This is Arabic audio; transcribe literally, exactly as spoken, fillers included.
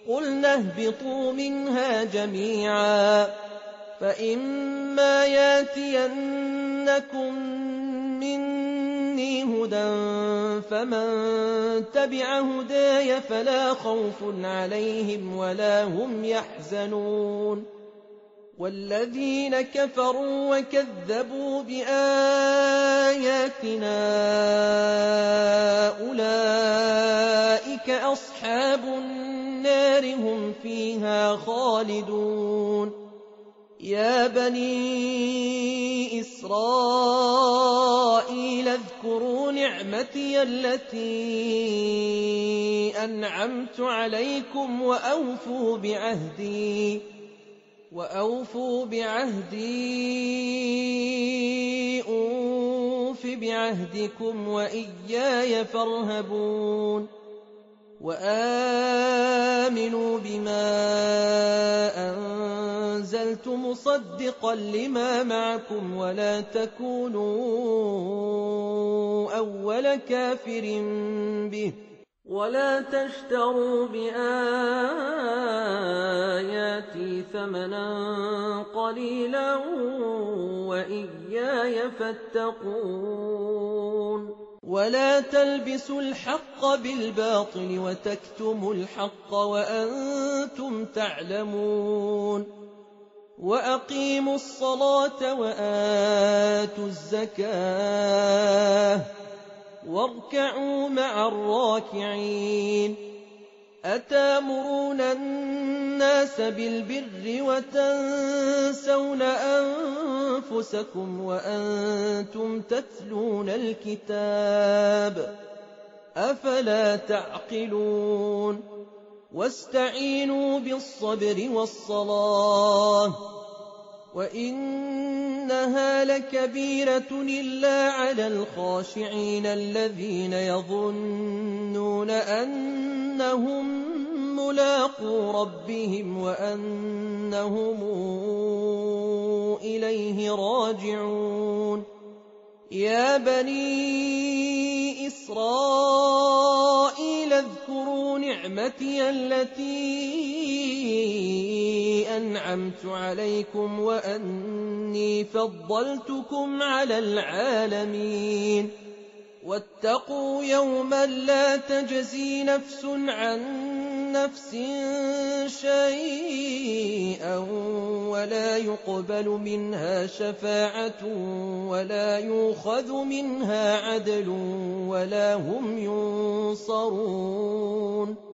قُلْنَا اهْبِطُوا مِنْهَا جَمِيعًا فَإِمَّا يَأْتِيَنَّكُم مِّنِّي هُدًى فَمَن تَبِعَ هُدَايَ فَلَا خَوْفٌ عَلَيْهِمْ وَلَا هُمْ يَحْزَنُونَ وَالَّذِينَ كَفَرُوا وَكَذَّبُوا بِآيَاتِنَا أُولَئِكَ أَصْحَابُ النَّارِ هُمْ فِيهَا خَالِدُونَ يَا بَنِي إِسْرَائِيلَ اذْكُرُوا نِعْمَتِيَ الَّتِي أَنْعَمْتُ عَلَيْكُمْ وَأَوْفُوا بِعَهْدِي وَأَوْفُوا بِعَهْدِي أُوفِ بِعَهْدِكُمْ وَإِيَّايَ فَارْهَبُونِ وَآمِنُوا بِمَا أَنزَلْتُ مُصَدِّقًا لِّمَا مَعَكُمْ وَلَا تَكُونُوا أَوَّلَ كَافِرٍ بِهِ وَلَا تَشْتَرُوا بِآيَاتِي ثَمَنًا قَلِيلًا وَإِيَّايَ فَاتَّقُونِ وَلَا تَلْبِسُوا الْحَقَّ بِالْبَاطِلِ وَتَكْتُمُوا الْحَقَّ وَأَنتُمْ تَعْلَمُونَ وَأَقِيمُوا الصَّلَاةَ وَآتُوا الزَّكَاةَ وَارْكَعُوا مَعَ الرَّاكِعِينَ أَتَأْمُرُونَ النَّاسَ بِالْبِرِّ وَتَنسَوْنَ أَنفُسَكُمْ وَأَنتُمْ تَتْلُونَ الْكِتَابَ أَفَلَا تَعْقِلُونَ وَاسْتَعِينُوا بِالصَّبْرِ وَالصَّلَاةِ وَإِنَّهَا لَكَبِيرَةٌ إِلَّا عَلَى الْخَاشِعِينَ الَّذِينَ يَظُنُّونَ أَنَّهُم مُّلَاقُو رَبِّهِمْ وَأَنَّهُمْ إِلَيْهِ رَاجِعُونَ يَا بَنِي إِسْرَائِيلَ اذْكُرُوا نِعْمَتِيَ الَّتِي أَنْعَمْتُ عَلَيْكُمْ وَأَنِّي فَضَّلْتُكُمْ عَلَى الْعَالَمِينَ وَاتَّقُوا يَوْمًا لَّا تَجْزِي نَفْسٌ عَن نَّفْسٍ شَيْئًا وَلَا يُقْبَلُ مِنْهَا شَفَاعَةٌ وَلَا يُؤْخَذُ مِنْهَا عَدْلٌ وَلَا هُمْ يُنصَرُونَ